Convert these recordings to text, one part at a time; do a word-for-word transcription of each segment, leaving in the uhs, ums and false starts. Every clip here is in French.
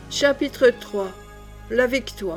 Chapitre trois. La victoire.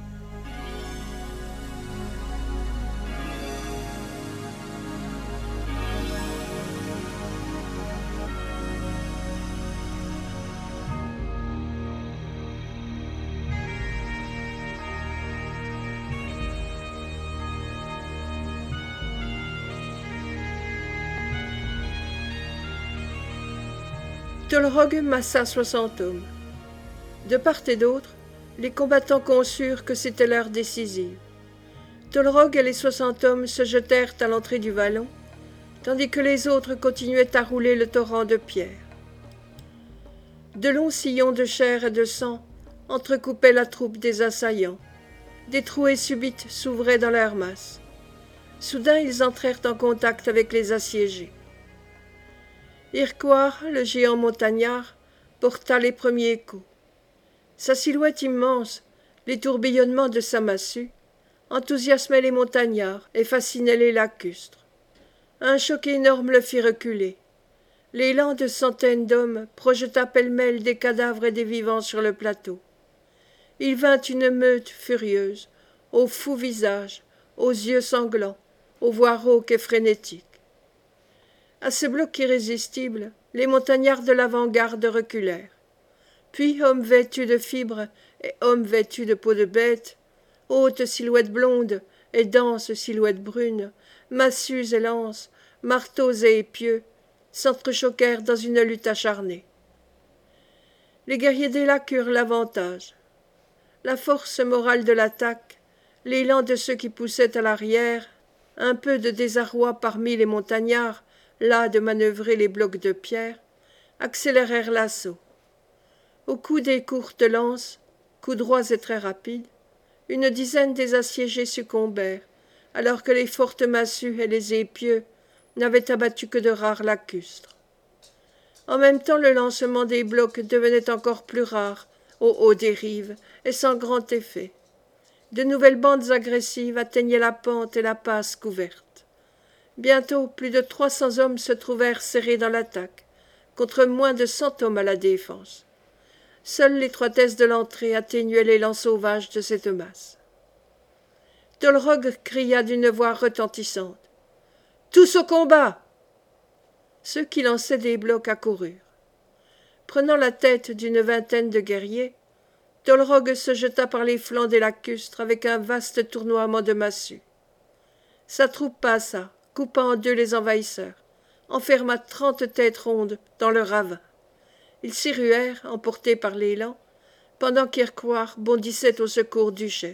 Tolrog massa soixante hommes. De part et d'autre, les combattants conçurent que c'était l'heure décisive. Tolrog et les soixante hommes se jetèrent à l'entrée du vallon, tandis que les autres continuaient à rouler le torrent de pierres. De longs sillons de chair et de sang entrecoupaient la troupe des assaillants. Des trouées subites s'ouvraient dans leur masse. Soudain, ils entrèrent en contact avec les assiégés. Irquoir, le géant montagnard, porta les premiers coups. Sa silhouette immense, les tourbillonnements de sa massue, enthousiasmaient les montagnards et fascinaient les lacustres. Un choc énorme le fit reculer. L'élan de centaines d'hommes projeta pêle-mêle des cadavres et des vivants sur le plateau. Il vint une meute furieuse, aux fous visages, aux yeux sanglants, aux voix rauques et frénétiques. À ce bloc irrésistible, les montagnards de l'avant-garde reculèrent. Puis, hommes vêtus de fibres et hommes vêtus de peau de bête, hautes silhouettes blondes et denses silhouettes brunes, massues et lances, marteaux et épieux, s'entrechoquèrent dans une lutte acharnée. Les guerriers des lacs eurent l'avantage. La force morale de l'attaque, l'élan de ceux qui poussaient à l'arrière, un peu de désarroi parmi les montagnards, las de manœuvrer les blocs de pierre, accélérèrent l'assaut. Au coup des courtes lances, coups droits et très rapides, une dizaine des assiégés succombèrent, alors que les fortes massues et les épieux n'avaient abattu que de rares lacustres. En même temps, le lancement des blocs devenait encore plus rare au haut des rives et sans grand effet. De nouvelles bandes agressives atteignaient la pente et la passe couverte. Bientôt, plus de trois cents hommes se trouvèrent serrés dans l'attaque, contre moins de cent hommes à la défense. Seule l'étroitesse de l'entrée atténuait l'élan sauvage de cette masse. Tolrog cria d'une voix retentissante. « Tous au combat !» Ceux qui lançaient des blocs accoururent. Prenant la tête d'une vingtaine de guerriers, Tolrog se jeta par les flancs des lacustres avec un vaste tournoiement de massues. Sa troupe passa, coupa en deux les envahisseurs, enferma trente têtes rondes dans le ravin. Ils s'y ruèrent, emportés par l'élan, pendant qu'Irquoir bondissait au secours du chef.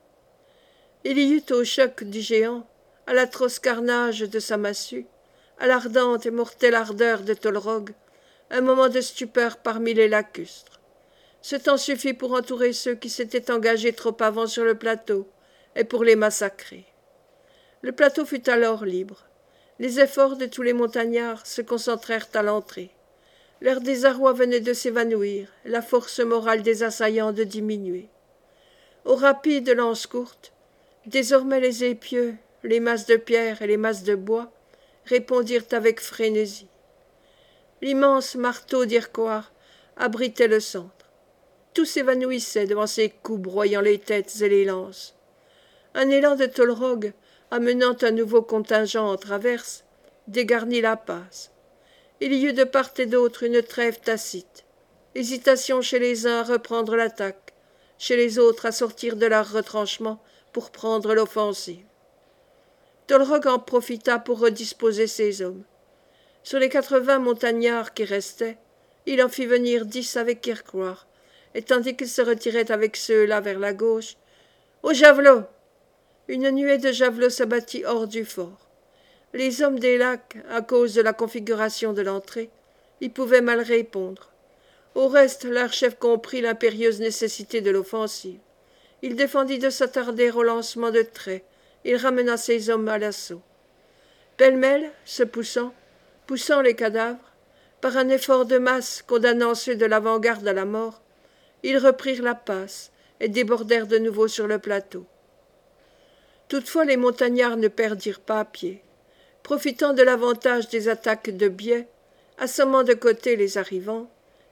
Il y eut au choc du géant, à l'atroce carnage de sa massue, à l'ardente et mortelle ardeur de Tolrog, un moment de stupeur parmi les lacustres. Ce temps suffit pour entourer ceux qui s'étaient engagés trop avant sur le plateau et pour les massacrer. Le plateau fut alors libre. Les efforts de tous les montagnards se concentrèrent à l'entrée. Leur désarroi venait de s'évanouir, la force morale des assaillants de diminuer. Aux rapides lances courtes, désormais les épieux, les masses de pierre et les masses de bois répondirent avec frénésie. L'immense marteau d'Irquoir abritait le centre. Tout s'évanouissait devant ces coups broyant les têtes et les lances. Un élan de Tolrog, amenant un nouveau contingent en traverse, dégarnit la passe. Il y eut de part et d'autre une trêve tacite. Hésitation chez les uns à reprendre l'attaque, chez les autres à sortir de leur retranchement pour prendre l'offensive. Tolrog en profita pour redisposer ses hommes. Sur les quatre-vingts montagnards qui restaient, il en fit venir dix avec Irquoir, et tandis qu'il se retirait avec ceux-là vers la gauche, « Au javelot !» Une nuée de javelots s'abattit hors du fort. Les hommes des lacs, à cause de la configuration de l'entrée, y pouvaient mal répondre. Au reste, leur chef comprit l'impérieuse nécessité de l'offensive. Il défendit de s'attarder au lancement de traits. Il ramena ses hommes à l'assaut. Pêle-mêle, se poussant, poussant les cadavres, par un effort de masse condamnant ceux de l'avant-garde à la mort, ils reprirent la passe et débordèrent de nouveau sur le plateau. Toutefois, les montagnards ne perdirent pas pied. Profitant de l'avantage des attaques de biais, assommant de côté les arrivants,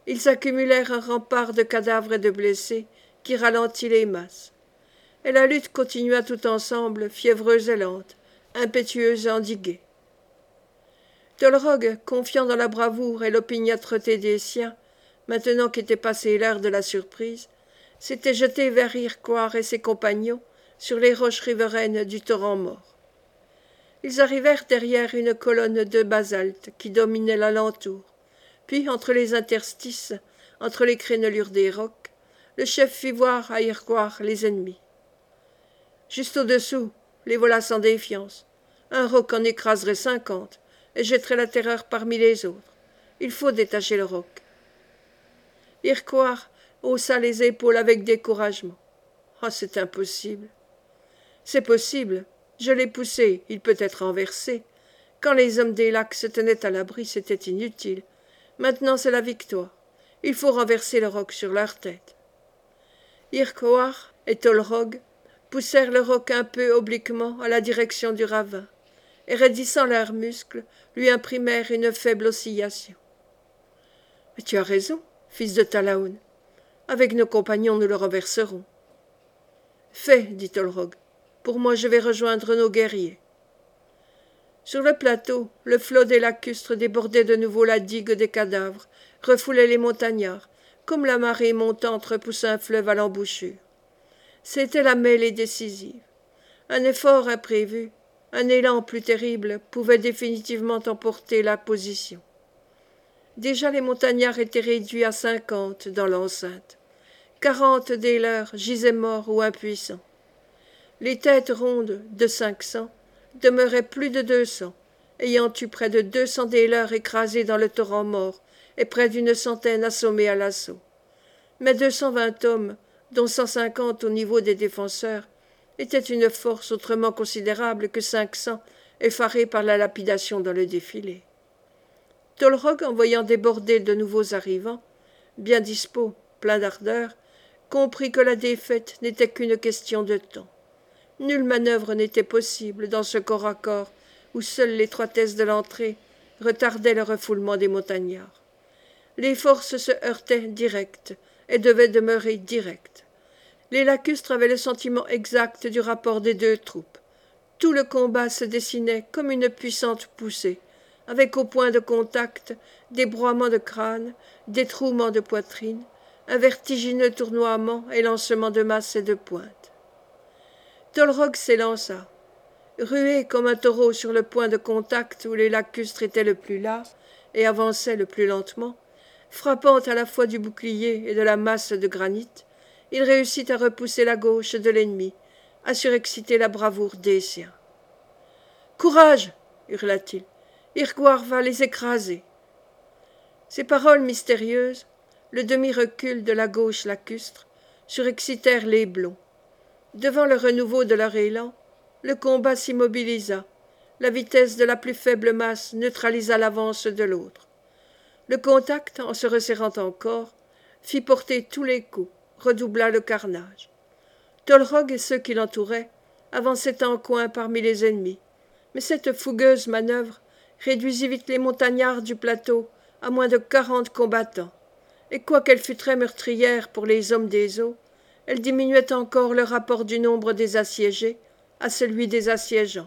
Ils accumulèrent un rempart de cadavres et de blessés qui ralentit les masses. Et la lutte continua tout ensemble, fiévreuse et lente, impétueuse et endiguée. Tolrog, confiant dans la bravoure et l'opiniâtreté des siens, maintenant qu'était passée l'heure de la surprise, s'était jeté vers Iroquois et ses compagnons sur les roches riveraines du torrent mort. Ils arrivèrent derrière une colonne de basalte qui dominait l'alentour, puis entre les interstices, entre les crénelures des rocs, le chef fit voir à Iroquois les ennemis. Juste au-dessous, les voilà sans défiance. Un roc en écraserait cinquante et jetterait la terreur parmi les autres. Il faut détacher le roc. Iroquois haussa les épaules avec découragement. Ah, c'est impossible. C'est possible. Je l'ai poussé, il peut être renversé. Quand les hommes des lacs se tenaient à l'abri, c'était inutile. Maintenant, c'est la victoire. Il faut renverser le roc sur leur tête. Iroquois et Tolrog poussèrent le roc un peu obliquement à la direction du ravin, et raidissant leurs muscles, lui imprimèrent une faible oscillation. « Mais tu as raison, fils de Talaun. Avec nos compagnons, nous le renverserons. »« Fais, dit Tolrog. Pour moi, je vais rejoindre nos guerriers. » Sur le plateau, le flot des lacustres débordait de nouveau la digue des cadavres, refoulait les montagnards, comme la marée montante repousse un fleuve à l'embouchure. C'était la mêlée décisive. Un effort imprévu, un élan plus terrible pouvait définitivement emporter la position. Déjà les montagnards étaient réduits à cinquante dans l'enceinte. Quarante des leurs gisaient morts ou impuissants. Les têtes rondes de cinq cents demeuraient plus de deux cents, ayant eu près de deux cents des leurs écrasés dans le torrent mort et près d'une centaine assommés à l'assaut. Mais deux cent vingt hommes, dont cent cinquante au niveau des défenseurs, étaient une force autrement considérable que cinq cents effarés par la lapidation dans le défilé. Tolrog, en voyant déborder de nouveaux arrivants, bien dispos, plein d'ardeur, comprit que la défaite n'était qu'une question de temps. Nulle manœuvre n'était possible dans ce corps à corps où seule l'étroitesse de l'entrée retardait le refoulement des montagnards. Les forces se heurtaient directes et devaient demeurer directes. Les lacustres avaient le sentiment exact du rapport des deux troupes. Tout le combat se dessinait comme une puissante poussée, avec au point de contact des broiements de crâne, des trouements de poitrine, un vertigineux tournoiement et lancement de masse et de pointe. Tolrog s'élança. Rué comme un taureau sur le point de contact où les lacustres étaient le plus las et avançaient le plus lentement, frappant à la fois du bouclier et de la masse de granit, il réussit à repousser la gauche de l'ennemi, à surexciter la bravoure des siens. « Courage !» hurla-t-il. « Iroquois va les écraser !» Ces paroles mystérieuses, le demi-recul de la gauche lacustre, surexcitèrent les blonds. Devant le renouveau de leur élan, le combat s'immobilisa, la vitesse de la plus faible masse neutralisa l'avance de l'autre. Le contact, en se resserrant encore, fit porter tous les coups, redoubla le carnage. Tolrog et ceux qui l'entouraient avançaient en coin parmi les ennemis, mais cette fougueuse manœuvre réduisit vite les montagnards du plateau à moins de quarante combattants, et quoiqu'elle fût très meurtrière pour les hommes des eaux, elle diminuait encore le rapport du nombre des assiégés à celui des assiégeants.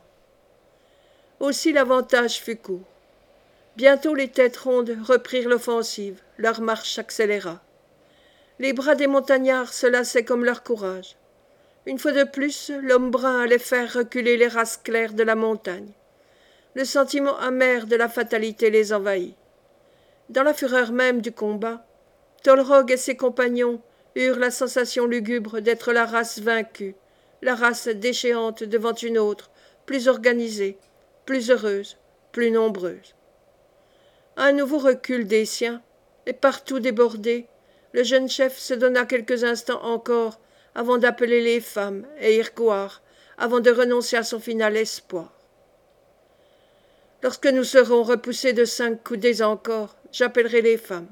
Aussi l'avantage fut court. Bientôt les têtes rondes reprirent l'offensive, leur marche s'accéléra. Les bras des montagnards se lassaient comme leur courage. Une fois de plus, l'homme brun allait faire reculer les races claires de la montagne. Le sentiment amer de la fatalité les envahit. Dans la fureur même du combat, Tolrog et ses compagnons eurent la sensation lugubre d'être la race vaincue, la race déchéante devant une autre, plus organisée, plus heureuse, plus nombreuse. À un nouveau recul des siens, et partout débordé, le jeune chef se donna quelques instants encore avant d'appeler les femmes et Iroquois, avant de renoncer à son final espoir. Lorsque nous serons repoussés de cinq coudées encore, j'appellerai les femmes.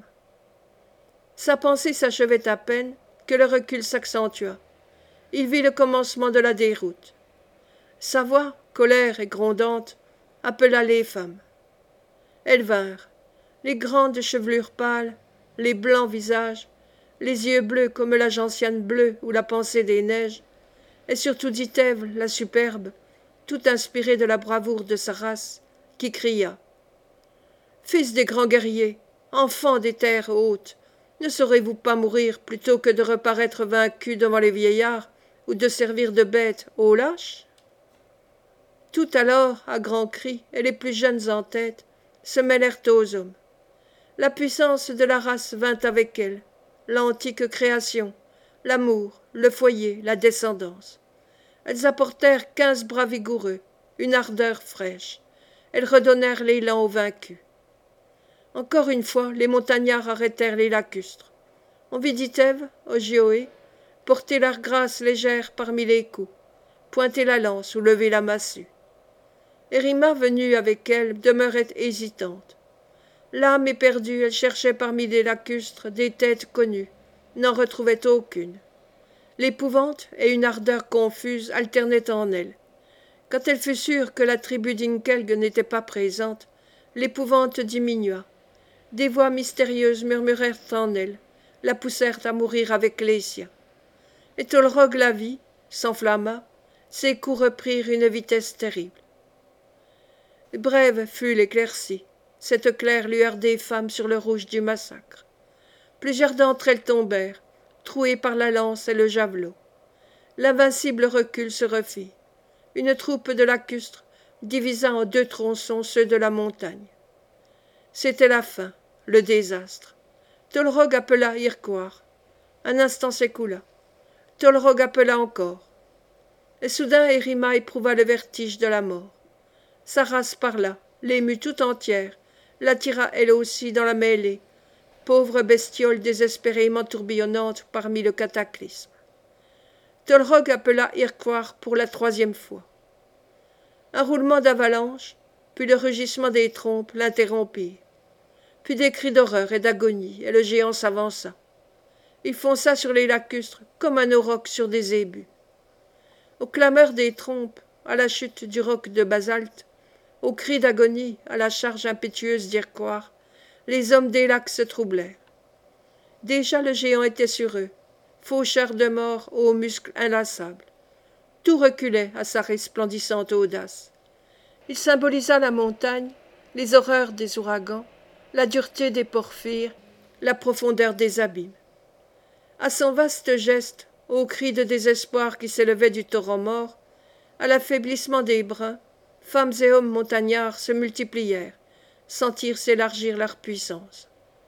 Sa pensée s'achevait à peine que le recul s'accentua. Il vit le commencement de la déroute. Sa voix, colère et grondante, appela les femmes. Elles vinrent, les grandes chevelures pâles, les blancs visages, les yeux bleus comme la gentiane bleue ou la pensée des neiges, et surtout Dithève, la superbe, tout inspirée de la bravoure de sa race, qui cria « Fils des grands guerriers, enfants des terres hautes, ne saurez-vous pas mourir plutôt que de reparaître vaincus devant les vieillards ou de servir de bêtes aux lâches ?» Tout alors, à grands cris, et les plus jeunes en tête, se mêlèrent aux hommes. La puissance de la race vint avec elle, l'antique création, l'amour, le foyer, la descendance. Elles apportèrent quinze bras vigoureux, une ardeur fraîche. Elles redonnèrent l'élan aux vaincus. Encore une fois, les montagnards arrêtèrent les lacustres. On vit Dithève, Ogioé, porter leur grâce légère parmi les coups, pointer la lance ou lever la massue. Érima, venue avec elle, demeurait hésitante. L'âme éperdue, elle cherchait parmi les lacustres des têtes connues, n'en retrouvait aucune. L'épouvante et une ardeur confuse alternaient en elle. Quand elle fut sûre que la tribu d'Inkelg n'était pas présente, l'épouvante diminua. Des voix mystérieuses murmurèrent en elle, la poussèrent à mourir avec les siens. Et Tolrog la vit, s'enflamma, ses coups reprirent une vitesse terrible. Brève fut l'éclaircie, cette claire lueur des femmes sur le rouge du massacre. Plusieurs d'entre elles tombèrent, trouées par la lance et le javelot. L'invincible recul se refit. Une troupe de lacustres divisa en deux tronçons ceux de la montagne. C'était la fin, le désastre. Tolrog appela Irquoir. Un instant s'écoula. Tolrog appela encore. Et soudain Érima éprouva le vertige de la mort. Sa race parla, l'émut tout entière, l'attira elle aussi dans la mêlée, pauvre bestiole désespérément tourbillonnante parmi le cataclysme. Tolrog appela Irquoir pour la troisième fois. Un roulement d'avalanche, puis le rugissement des trompes l'interrompirent. Puis des cris d'horreur et d'agonie, et le géant s'avança. Il fonça sur les lacustres comme un auroch sur des ébus. Aux clameurs des trompes, à la chute du roc de basalte, aux cris d'agonie, à la charge impétueuse d'Irquoir, les hommes des lacs se troublèrent. Déjà le géant était sur eux, faucheur de mort aux muscles inlassables. Tout reculait à sa resplendissante audace. Il symbolisa la montagne, les horreurs des ouragans, la dureté des porphyres, la profondeur des abîmes. À son vaste geste, aux cris de désespoir qui s'élevaient du torrent mort, à l'affaiblissement des brins, femmes et hommes montagnards se multiplièrent, sentirent s'élargir leur puissance.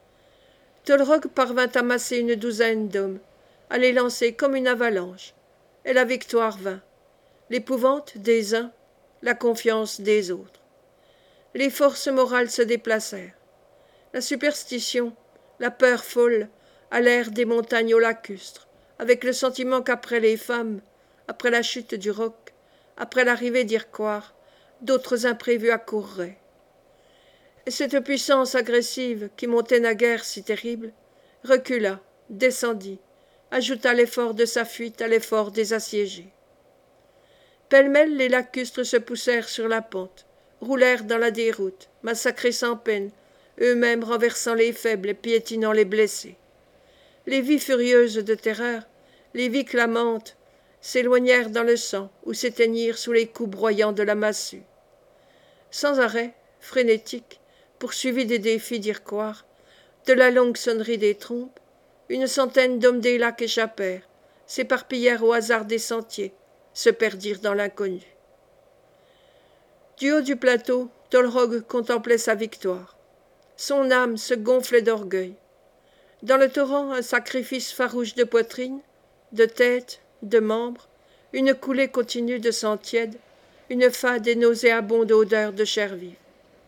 Tolrog parvint à masser une douzaine d'hommes, à les lancer comme une avalanche, et la victoire vint, l'épouvante des uns, la confiance des autres. Les forces morales se déplacèrent. La superstition, la peur folle, allèrent des montagnes aux lacustres, avec le sentiment qu'après les femmes, après la chute du roc, après l'arrivée d'Irquoir, d'autres imprévus accourraient. Et cette puissance agressive, qui montait naguère si terrible, recula, descendit, ajouta l'effort de sa fuite à l'effort des assiégés. Pêle-mêle, les lacustres se poussèrent sur la pente, roulèrent dans la déroute, massacrés sans peine, eux-mêmes renversant les faibles et piétinant les blessés. Les vies furieuses de terreur, les vies clamantes, s'éloignèrent dans le sang ou s'éteignirent sous les coups broyants de la massue. Sans arrêt, frénétique, poursuivi des défis d'Irquoir, de la longue sonnerie des trompes, une centaine d'hommes des lacs échappèrent, s'éparpillèrent au hasard des sentiers, se perdirent dans l'inconnu. Du haut du plateau, Tolrog contemplait sa victoire. Son âme se gonflait d'orgueil. Dans le torrent, un sacrifice farouche de poitrine, de tête, de membres, une coulée continue de sang tiède, une fade et nauséabonde odeur de chair vive.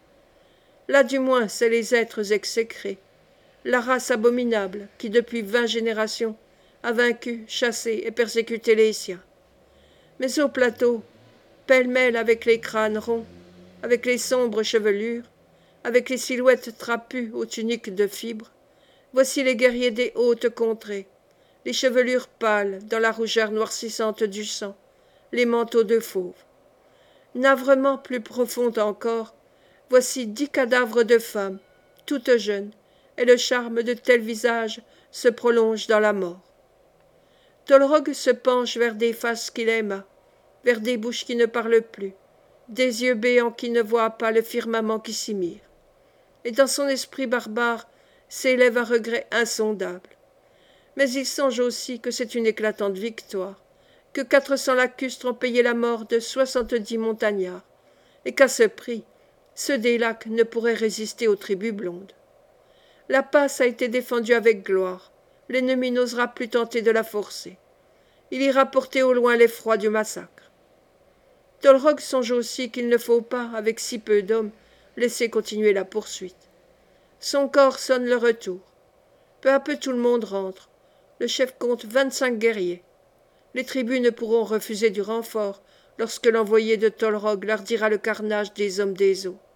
Là du moins, c'est les êtres exécrés, la race abominable qui, depuis vingt générations, a vaincu, chassé et persécuté les siens. Mais au plateau, pêle-mêle avec les crânes ronds, avec les sombres chevelures, avec les silhouettes trapues aux tuniques de fibres, voici les guerriers des hautes contrées, les chevelures pâles dans la rougeur noircissante du sang, les manteaux de fauve. Navrement plus profond encore, voici dix cadavres de femmes, toutes jeunes, et le charme de tels visages se prolonge dans la mort. Tolrog se penche vers des faces qu'il aima, vers des bouches qui ne parlent plus, des yeux béants qui ne voient pas le firmament qui s'y mire. Et dans son esprit barbare s'élève un regret insondable. Mais il songe aussi que c'est une éclatante victoire, que quatre cents lacustres ont payé la mort de soixante-dix montagnards, et qu'à ce prix, ceux des lacs ne pourraient résister aux tribus blondes. La passe a été défendue avec gloire, l'ennemi n'osera plus tenter de la forcer. Il ira porter au loin l'effroi du massacre. Tolrog songe aussi qu'il ne faut pas, avec si peu d'hommes, laisser continuer la poursuite. Son corps sonne le retour. Peu à peu tout le monde rentre. Le chef compte vingt-cinq guerriers. Les tribus ne pourront refuser du renfort lorsque l'envoyé de Tolrog leur dira le carnage des hommes des eaux.